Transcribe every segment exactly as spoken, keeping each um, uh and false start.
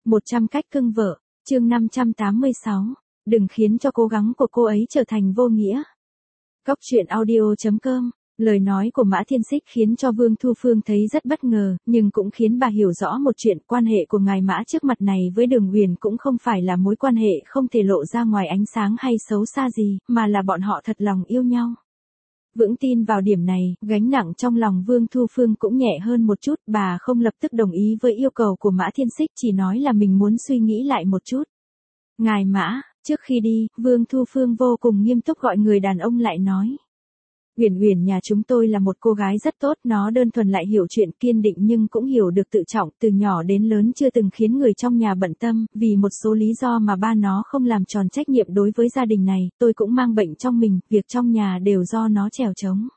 một trăm cách cưng vợ, chương năm trăm tám mươi sáu. Đừng khiến cho cố gắng của cô ấy trở thành vô nghĩa. Cóc truyện audio chấm com. Lời nói của Mã Thiên Xích khiến cho Vương Thu Phương thấy rất bất ngờ, nhưng cũng khiến bà hiểu rõ một chuyện, quan hệ của ngài Mã trước mặt này với Đường Huyền cũng không phải là mối quan hệ không thể lộ ra ngoài ánh sáng hay xấu xa gì, mà là bọn họ thật lòng yêu nhau. Vững tin vào điểm này, gánh nặng trong lòng Vương Thu Phương cũng nhẹ hơn một chút, bà không lập tức đồng ý với yêu cầu của Mã Thiên Xích, chỉ nói là mình muốn suy nghĩ lại một chút. Ngài Mã, trước khi đi, Vương Thu Phương vô cùng nghiêm túc gọi người đàn ông lại nói. Huyền Huyền nhà chúng tôi là một cô gái rất tốt, nó đơn thuần lại hiểu chuyện, kiên định nhưng cũng hiểu được tự trọng, từ nhỏ đến lớn chưa từng khiến người trong nhà bận tâm, vì một số lý do mà ba nó không làm tròn trách nhiệm đối với gia đình này, tôi cũng mang bệnh trong mình, việc trong nhà đều do nó trèo trống.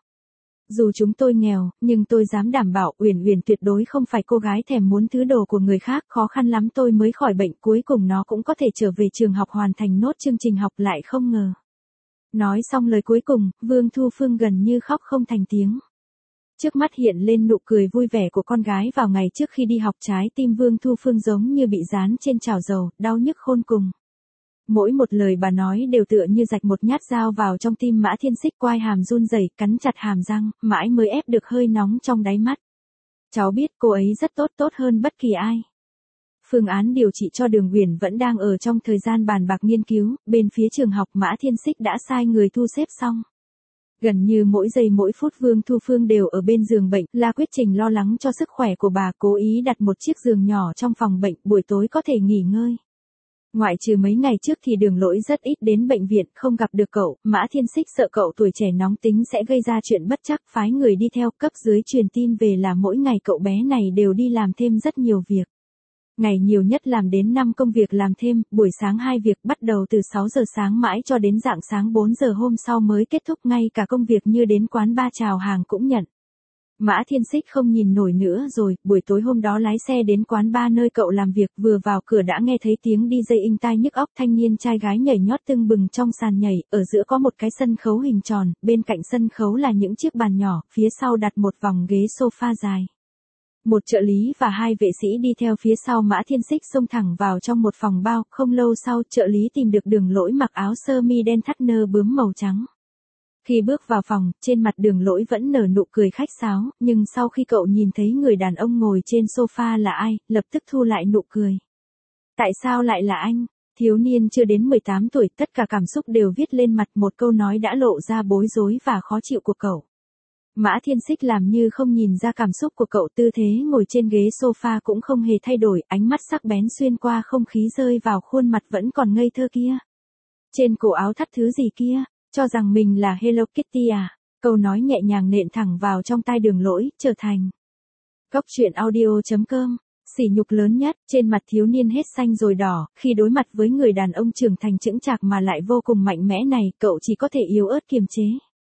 Dù chúng tôi nghèo, nhưng tôi dám đảm bảo Huyền Huyền tuyệt đối không phải cô gái thèm muốn thứ đồ của người khác, khó khăn lắm tôi mới khỏi bệnh, cuối cùng nó cũng có thể trở về trường học hoàn thành nốt chương trình học, lại không ngờ. Nói xong lời cuối cùng, Vương Thu Phương gần như khóc không thành tiếng. Trước mắt hiện lên nụ cười vui vẻ của con gái vào ngày trước khi đi học, trái tim Vương Thu Phương giống như bị dán trên chảo dầu, đau nhức khôn cùng. Mỗi một lời bà nói đều tựa như rạch một nhát dao vào trong tim Mã Thiên Xích, quai hàm run rẩy, cắn chặt hàm răng, mãi mới ép được hơi nóng trong đáy mắt. Cháu biết cô ấy rất tốt, tốt hơn bất kỳ ai. Phương án điều trị cho Đường Huyền vẫn đang ở trong thời gian bàn bạc nghiên cứu, bên phía trường học Mã Thiên Xích đã sai người thu xếp xong. Gần như mỗi giây mỗi phút Vương Thu Phương đều ở bên giường bệnh, La Quyết Trình lo lắng cho sức khỏe của bà, cố ý đặt một chiếc giường nhỏ trong phòng bệnh, buổi tối có thể nghỉ ngơi. Ngoại trừ mấy ngày trước thì Đường Lỗi rất ít đến bệnh viện, không gặp được cậu, Mã Thiên Xích sợ cậu tuổi trẻ nóng tính sẽ gây ra chuyện bất trắc, phái người đi theo, cấp dưới truyền tin về là mỗi ngày cậu bé này đều đi làm thêm rất nhiều việc. Ngày nhiều nhất làm đến năm công việc làm thêm, buổi sáng hai việc, bắt đầu từ sáu giờ sáng mãi cho đến rạng sáng bốn giờ hôm sau mới kết thúc, ngay cả công việc như đến quán bar chào hàng cũng nhận. Mã Thiên Xích không nhìn nổi nữa rồi, buổi tối hôm đó lái xe đến quán bar nơi cậu làm việc, vừa vào cửa đã nghe thấy tiếng đi dây inh tai nhức óc, thanh niên trai gái nhảy nhót tưng bừng trong sàn nhảy, ở giữa có một cái sân khấu hình tròn, bên cạnh sân khấu là những chiếc bàn nhỏ, phía sau đặt một vòng ghế sofa dài. Một trợ lý và hai vệ sĩ đi theo phía sau Mã Thiên Xích xông thẳng vào trong một phòng bao, không lâu sau trợ lý tìm được Đường Lỗi mặc áo sơ mi đen thắt nơ bướm màu trắng. Khi bước vào phòng, trên mặt Đường Lỗi vẫn nở nụ cười khách sáo, nhưng sau khi cậu nhìn thấy người đàn ông ngồi trên sofa là ai, lập tức thu lại nụ cười. Tại sao lại là anh? Thiếu niên chưa đến mười tám tuổi, tất cả cảm xúc đều viết lên mặt, một câu nói đã lộ ra bối rối và khó chịu của cậu. Mã Thiên Xích làm như không nhìn ra cảm xúc của cậu, tư thế ngồi trên ghế sofa cũng không hề thay đổi, ánh mắt sắc bén xuyên qua không khí rơi vào khuôn mặt vẫn còn ngây thơ kia. Trên cổ áo thắt thứ gì kia, cho rằng mình là Hello Kitty à? Câu nói nhẹ nhàng nện thẳng vào trong tai Đường Lỗi, trở thành. Cóc truyện audio chấm com. Sỉ nhục lớn nhất, trên mặt thiếu niên hết xanh rồi đỏ, khi đối mặt với người đàn ông trưởng thành chững chạc mà lại vô cùng mạnh mẽ này, cậu chỉ có thể yếu ớt kiềm chế.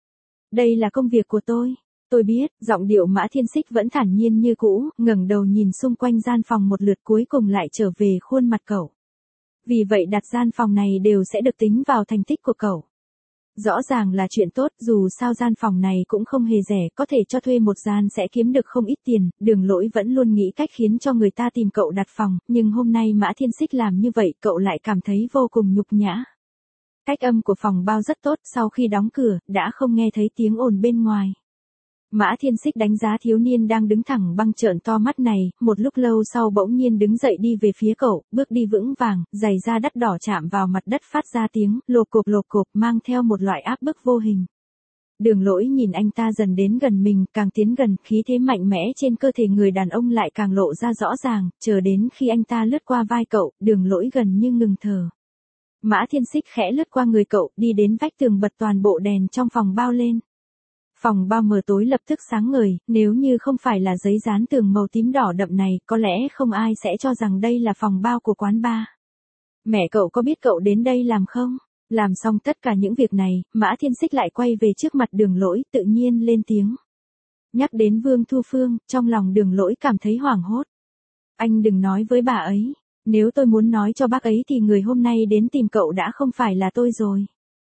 Đây là công việc của tôi. Tôi biết, giọng điệu Mã Thiên Xích vẫn thản nhiên như cũ, ngẩng đầu nhìn xung quanh gian phòng một lượt cuối cùng lại trở về khuôn mặt cậu. Vì vậy đặt gian phòng này đều sẽ được tính vào thành tích của cậu. Rõ ràng là chuyện tốt, dù sao gian phòng này cũng không hề rẻ, có thể cho thuê một gian sẽ kiếm được không ít tiền, Đường Lỗi vẫn luôn nghĩ cách khiến cho người ta tìm cậu đặt phòng, nhưng hôm nay Mã Thiên Xích làm như vậy cậu lại cảm thấy vô cùng nhục nhã. Cách âm của phòng bao rất tốt, sau khi đóng cửa, đã không nghe thấy tiếng ồn bên ngoài. Mã Thiên Xích đánh giá thiếu niên đang đứng thẳng băng trợn to mắt này, một lúc lâu sau bỗng nhiên đứng dậy đi về phía cậu, bước đi vững vàng, giày da đắt đỏ chạm vào mặt đất phát ra tiếng lộp cộp lộp cộp, mang theo một loại áp bức vô hình. Đường Lỗi nhìn anh ta dần đến gần mình, càng tiến gần, khí thế mạnh mẽ trên cơ thể người đàn ông lại càng lộ ra rõ ràng, chờ đến khi anh ta lướt qua vai cậu, Đường Lỗi gần như ngừng thở. Mã Thiên Xích khẽ lướt qua người cậu, đi đến vách tường bật toàn bộ đèn trong phòng bao lên. Phòng bao mờ tối lập tức sáng ngời, nếu như không phải là giấy dán tường màu tím đỏ đậm này, có lẽ không ai sẽ cho rằng đây là phòng bao của quán bar. Mẹ cậu có biết cậu đến đây làm không? Làm xong tất cả những việc này, Mã Thiên Xích lại quay về trước mặt Đường Lỗi, tự nhiên lên tiếng. Nhắc đến Vương Thu Phương, trong lòng Đường Lỗi cảm thấy hoảng hốt. Anh đừng nói với bà ấy. Nếu tôi muốn nói cho bác ấy thì người hôm nay đến tìm cậu đã không phải là tôi rồi.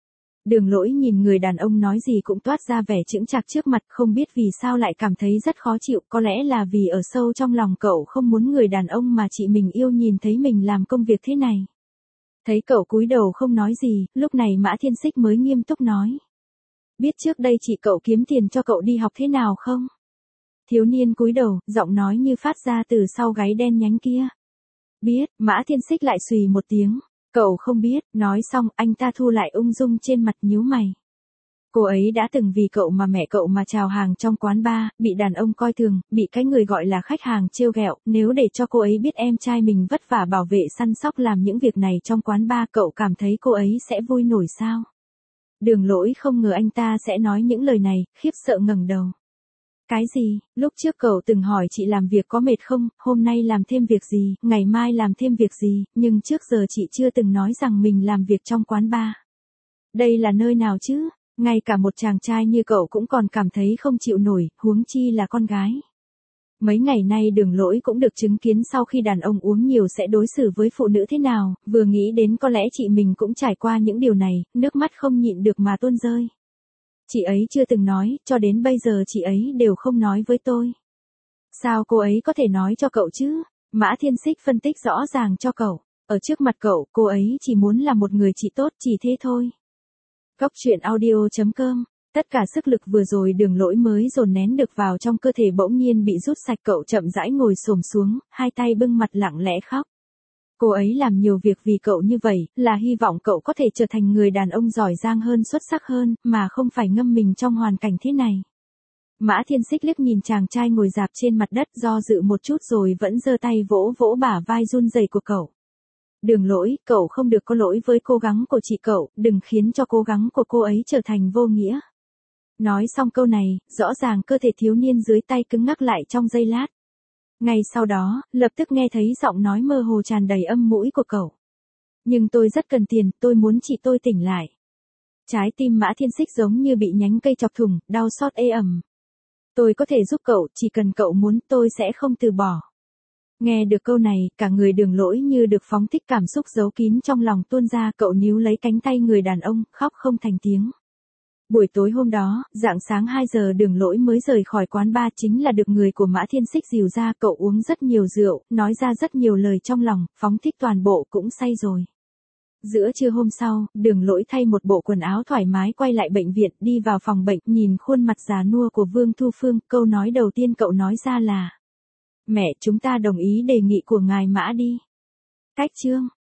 Đường Lỗi nhìn người đàn ông nói gì cũng toát ra vẻ chững chạc trước mặt, không biết vì sao lại cảm thấy rất khó chịu, có lẽ là vì ở sâu trong lòng cậu không muốn người đàn ông mà chị mình yêu nhìn thấy mình làm công việc thế này. Thấy cậu cúi đầu không nói gì, lúc này Mã Thiên Xích mới nghiêm túc nói. Biết trước đây chị cậu kiếm tiền cho cậu đi học thế nào không? Thiếu niên cúi đầu, giọng nói như phát ra từ sau gáy đen nhánh kia. Biết, Mã Thiên Xích lại xùy một tiếng. Cậu không biết, nói xong anh ta thu lại ung dung trên mặt nhíu mày. Cô ấy đã từng vì cậu mà mẹ cậu mà chào hàng trong quán bar, bị đàn ông coi thường, bị cái người gọi là khách hàng trêu ghẹo, nếu để cho cô ấy biết em trai mình vất vả bảo vệ săn sóc làm những việc này trong quán bar, cậu cảm thấy cô ấy sẽ vui nổi sao? Đường Lỗi không ngờ anh ta sẽ nói những lời này, khiếp sợ ngẩng đầu. Cái gì, lúc trước cậu từng hỏi chị làm việc có mệt không, hôm nay làm thêm việc gì, ngày mai làm thêm việc gì, nhưng trước giờ chị chưa từng nói rằng mình làm việc trong quán bar. Đây là nơi nào chứ, ngay cả một chàng trai như cậu cũng còn cảm thấy không chịu nổi, huống chi là con gái. Mấy ngày nay Đường Lỗi cũng được chứng kiến sau khi đàn ông uống nhiều sẽ đối xử với phụ nữ thế nào, vừa nghĩ đến có lẽ chị mình cũng trải qua những điều này, nước mắt không nhịn được mà tuôn rơi. Chị ấy chưa từng nói, cho đến bây giờ chị ấy đều không nói với tôi. Sao cô ấy có thể nói cho cậu chứ? Mã Thiên Xích phân tích rõ ràng cho cậu. Ở trước mặt cậu, cô ấy chỉ muốn là một người chị tốt, chỉ thế thôi. Cóc truyện audio chấm com. Tất cả sức lực vừa rồi Đường Lỗi mới dồn nén được vào trong cơ thể bỗng nhiên bị rút sạch, cậu chậm rãi ngồi xổm xuống, hai tay bưng mặt lặng lẽ khóc. Cô ấy làm nhiều việc vì cậu như vậy, là hy vọng cậu có thể trở thành người đàn ông giỏi giang hơn, xuất sắc hơn, mà không phải ngâm mình trong hoàn cảnh thế này. Mã Thiên Xích liếc nhìn chàng trai ngồi dạp trên mặt đất, do dự một chút rồi vẫn giơ tay vỗ vỗ bả vai run rẩy của cậu. Đường Lỗi, cậu không được có lỗi với cố gắng của chị cậu, đừng khiến cho cố gắng của cô ấy trở thành vô nghĩa. Nói xong câu này, rõ ràng cơ thể thiếu niên dưới tay cứng ngắc lại trong giây lát. Ngay sau đó, lập tức nghe thấy giọng nói mơ hồ tràn đầy âm mũi của cậu. Nhưng tôi rất cần tiền, tôi muốn chị tôi tỉnh lại. Trái tim Mã Thiên Xích giống như bị nhánh cây chọc thủng, đau xót ê ẩm. Tôi có thể giúp cậu, chỉ cần cậu muốn, tôi sẽ không từ bỏ. Nghe được câu này, cả người Đường Lỗi như được phóng thích, cảm xúc giấu kín trong lòng tuôn ra, cậu níu lấy cánh tay người đàn ông, khóc không thành tiếng. Buổi tối hôm đó, rạng sáng hai giờ Đường Lỗi mới rời khỏi quán bar, chính là được người của Mã Thiên Xích dìu ra, cậu uống rất nhiều rượu, nói ra rất nhiều lời trong lòng, phóng thích toàn bộ cũng say rồi. Giữa trưa hôm sau, Đường Lỗi thay một bộ quần áo thoải mái quay lại bệnh viện, đi vào phòng bệnh, nhìn khuôn mặt già nua của Vương Thu Phương, câu nói đầu tiên cậu nói ra là: Mẹ, chúng ta đồng ý đề nghị của ngài Mã đi. Cách chương